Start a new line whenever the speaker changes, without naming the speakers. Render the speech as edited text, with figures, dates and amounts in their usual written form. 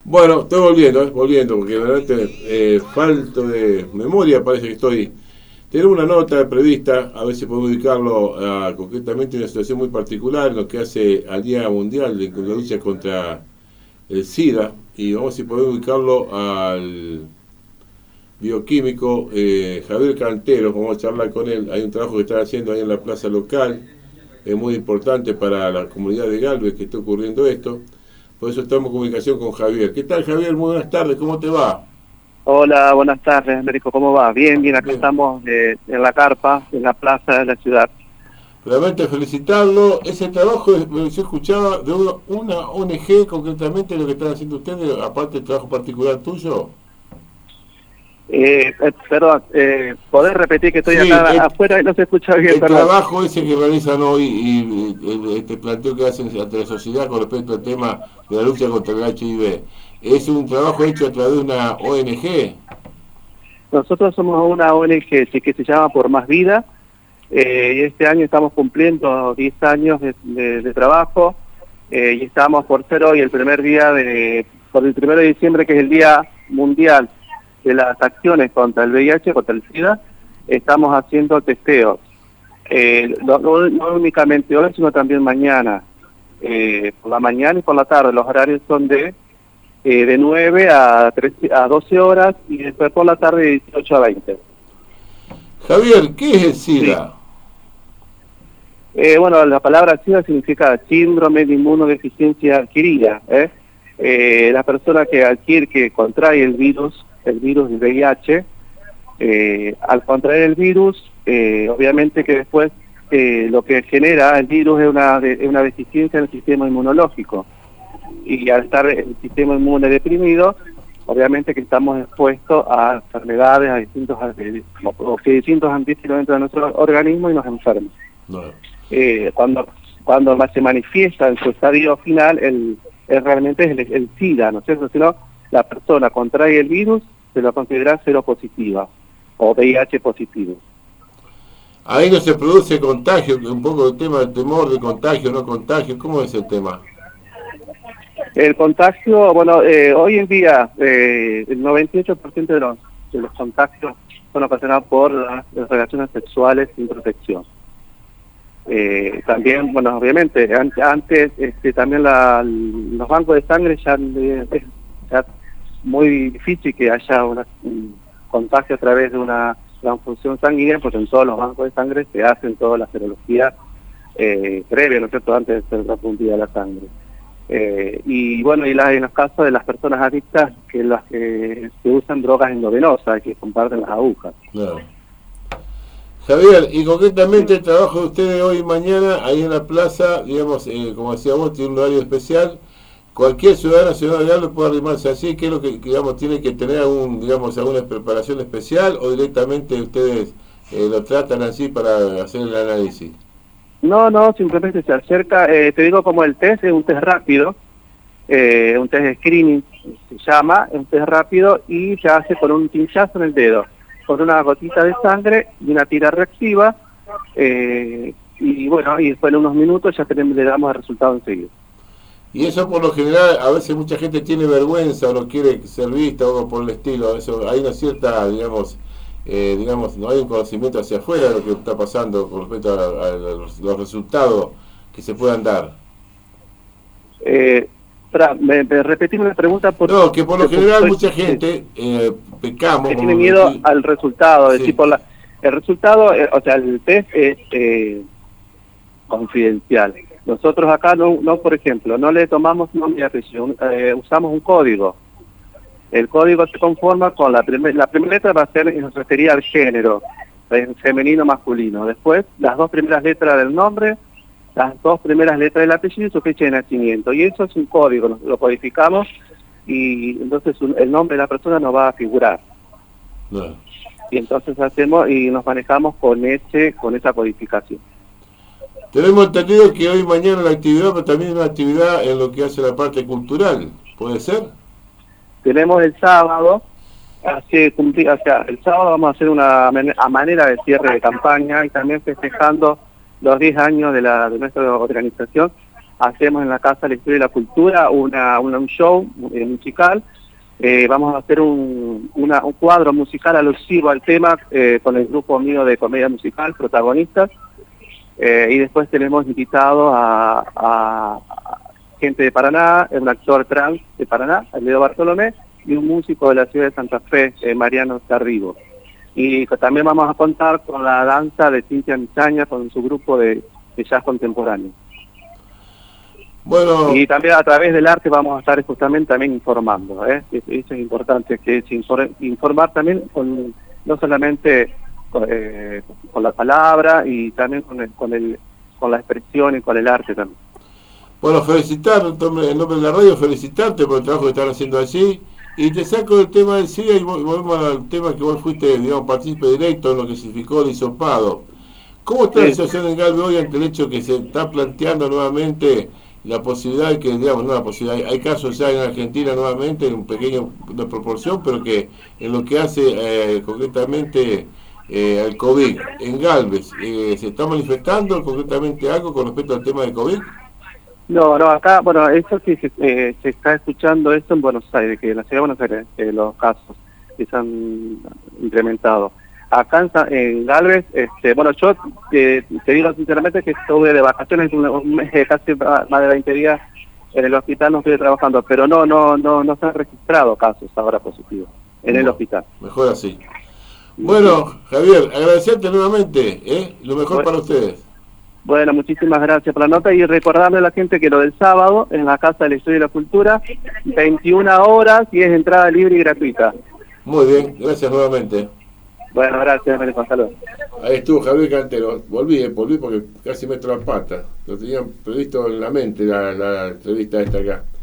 Bueno, estoy volviendo, porque realmente falto de memoria, parece que estoy. Tenemos una nota prevista, a ver si podemos ubicarlo concretamente en una situación muy particular, en lo que hace al Día Mundial de la lucha contra el SIDA, y vamos a ver si podemos ubicarlo al bioquímico Javier Cantero, vamos a charlar con él. Hay un trabajo que están haciendo ahí en la plaza local, es muy importante para la comunidad de Galvez que está ocurriendo esto. Por eso estamos en comunicación con Javier. ¿Qué tal, Javier? Muy buenas tardes, ¿cómo te va?
Hola, buenas tardes, Américo, ¿cómo va? Bien, bien, acá
Bien.
estamos en la carpa, en la plaza de la ciudad.
Realmente felicitarlo. Ese trabajo, yo escuchaba de una ONG, concretamente lo que están haciendo ustedes, aparte del trabajo particular tuyo.
Perdón, ¿podés repetir que estoy
Sí,
acá afuera y no se escucha bien,
el
perdón?
trabajo ese que realizan hoy y este planteo que hacen ante la sociedad con respecto al tema de la lucha contra el HIV, ¿es un trabajo hecho a través de una ONG?
Nosotros somos una ONG sí, que se llama Por Más Vida, y este año estamos cumpliendo 10 años de trabajo, y estamos por ser hoy el primer día por el 1 de diciembre, que es el Día Mundial de las Acciones contra el VIH, contra el SIDA, estamos haciendo testeos. No únicamente hoy, sino también mañana, por la mañana y por la tarde. Los horarios son de 9 a 12 horas y después por la tarde de 18 a 20.
Javier, ¿qué es el
Sí.
SIDA?
Bueno, la palabra SIDA significa síndrome de inmunodeficiencia adquirida. La persona que contrae el virus del VIH, al contraer el virus, obviamente que después lo que genera el virus es una deficiencia en el sistema inmunológico. Y al estar el sistema inmune deprimido, obviamente que estamos expuestos a enfermedades, o que distintos antígenos entran en nuestro organismo y nos enferman.
No.
Cuando se manifiesta en su estadio final, realmente es el SIDA, ¿no es cierto? Si no, la persona contrae el virus, se lo considera seropositiva o VIH positivo.
Ahí no se produce contagio, un poco el tema del temor de contagio, no contagio, ¿cómo es el tema?
El contagio, bueno, hoy en día el 98% de los contagios son ocasionados por las relaciones sexuales sin protección. También, bueno, obviamente, antes también los bancos de sangre ya muy difícil que haya un contagio a través de una transfusión sanguínea, porque en todos los bancos de sangre se hacen todas las serologías previas, ¿no es cierto?, antes de ser transfundida la sangre. Y bueno, en los casos de las personas adictas, que las que se usan drogas endovenosas, que comparten las agujas.
Claro. Javier, y concretamente el trabajo de ustedes hoy y mañana, ahí en la plaza, digamos, como decía vos, tiene un horario especial. Cualquier ciudadano de Galvez puede arrimarse así. ¿Qué es lo que, digamos, tiene que tener alguna preparación especial o directamente ustedes lo tratan así para hacer el análisis?
No, simplemente se acerca, te digo como el test, es un test rápido, un test de screening se llama, un test rápido, y se hace con un pinchazo en el dedo, con una gotita de sangre y una tira reactiva, y bueno, y después en unos minutos ya le damos el resultado enseguida.
Y eso por lo general, a veces mucha gente tiene vergüenza o no quiere ser vista o algo por el estilo. Eso, hay una cierta, digamos, no hay un conocimiento hacia afuera de lo que está pasando con respecto a los resultados que se puedan dar.
Me repetime la pregunta porque...
No, que por lo general mucha gente pecamos.
Que tiene miedo al resultado, es
sí.
decir, el resultado, o sea, el test es confidencial. Nosotros acá por ejemplo, no le tomamos nombre y apellido, usamos un código. El código se conforma con la primera letra, va a ser en referida al género, femenino, masculino. Después, las 2 primeras letras del nombre, las 2 primeras letras del apellido y su fecha de nacimiento. Y eso es un código, lo codificamos y entonces el nombre de la persona no va a figurar.
No.
Y entonces hacemos y nos manejamos con esa codificación.
Tenemos entendido que hoy y mañana la actividad, pero también una actividad en lo que hace la parte cultural, ¿puede ser?
Tenemos el sábado, el sábado vamos a hacer a manera de cierre de campaña y también festejando los 10 años de nuestra organización, hacemos en la Casa de la Historia y la Cultura un show musical. Vamos a hacer un cuadro musical alusivo al tema con el grupo mío de comedia musical, protagonistas. Y después tenemos invitados a gente de Paraná, un actor trans de Paraná, Leo Bartolomé, y un músico de la ciudad de Santa Fe, Mariano Tarrigo. Y también vamos a contar con la danza de Cintia Mizaña con su grupo de jazz contemporáneo.
Bueno.
Y también a través del arte vamos a estar justamente también informando, ¿eh? Eso es importante, que es informar también no solamente con la palabra, y también con la expresión y con el arte también.
Bueno, felicitar en nombre de la radio, felicitarte por el trabajo que están haciendo allí. Y te saco del tema del SIDA y volvemos al tema que vos fuiste, digamos, partícipe directo en lo que significó el hisopado. ¿Cómo está la situación en Galvez hoy ante el hecho que se está planteando nuevamente la posibilidad de que, digamos, no la posibilidad, hay casos ya en Argentina nuevamente, en una proporción, pero que en lo que hace concretamente al COVID, en Galvez, ¿se está manifestando concretamente algo con respecto al tema del COVID?
No, acá, bueno, eso sí se está escuchando esto en Buenos Aires, que en la ciudad de Buenos Aires los casos que se han incrementado. Acá en Galvez, bueno, yo te digo sinceramente que estuve de vacaciones un mes, casi más de 20 días en el hospital, no estoy trabajando, pero no se han registrado casos ahora positivos en el hospital.
Mejor así. Bueno, Javier, agradecerte nuevamente, lo mejor para ustedes.
Bueno, muchísimas gracias por la nota y recordarle a la gente que lo del sábado en la Casa de la Historia y la Cultura, 21 horas y es entrada libre y gratuita.
Muy bien, gracias nuevamente.
Bueno, gracias, saludos.
Ahí estuvo Javier Cantero. Volví porque casi me la pata. Lo tenía previsto en la mente la entrevista esta acá.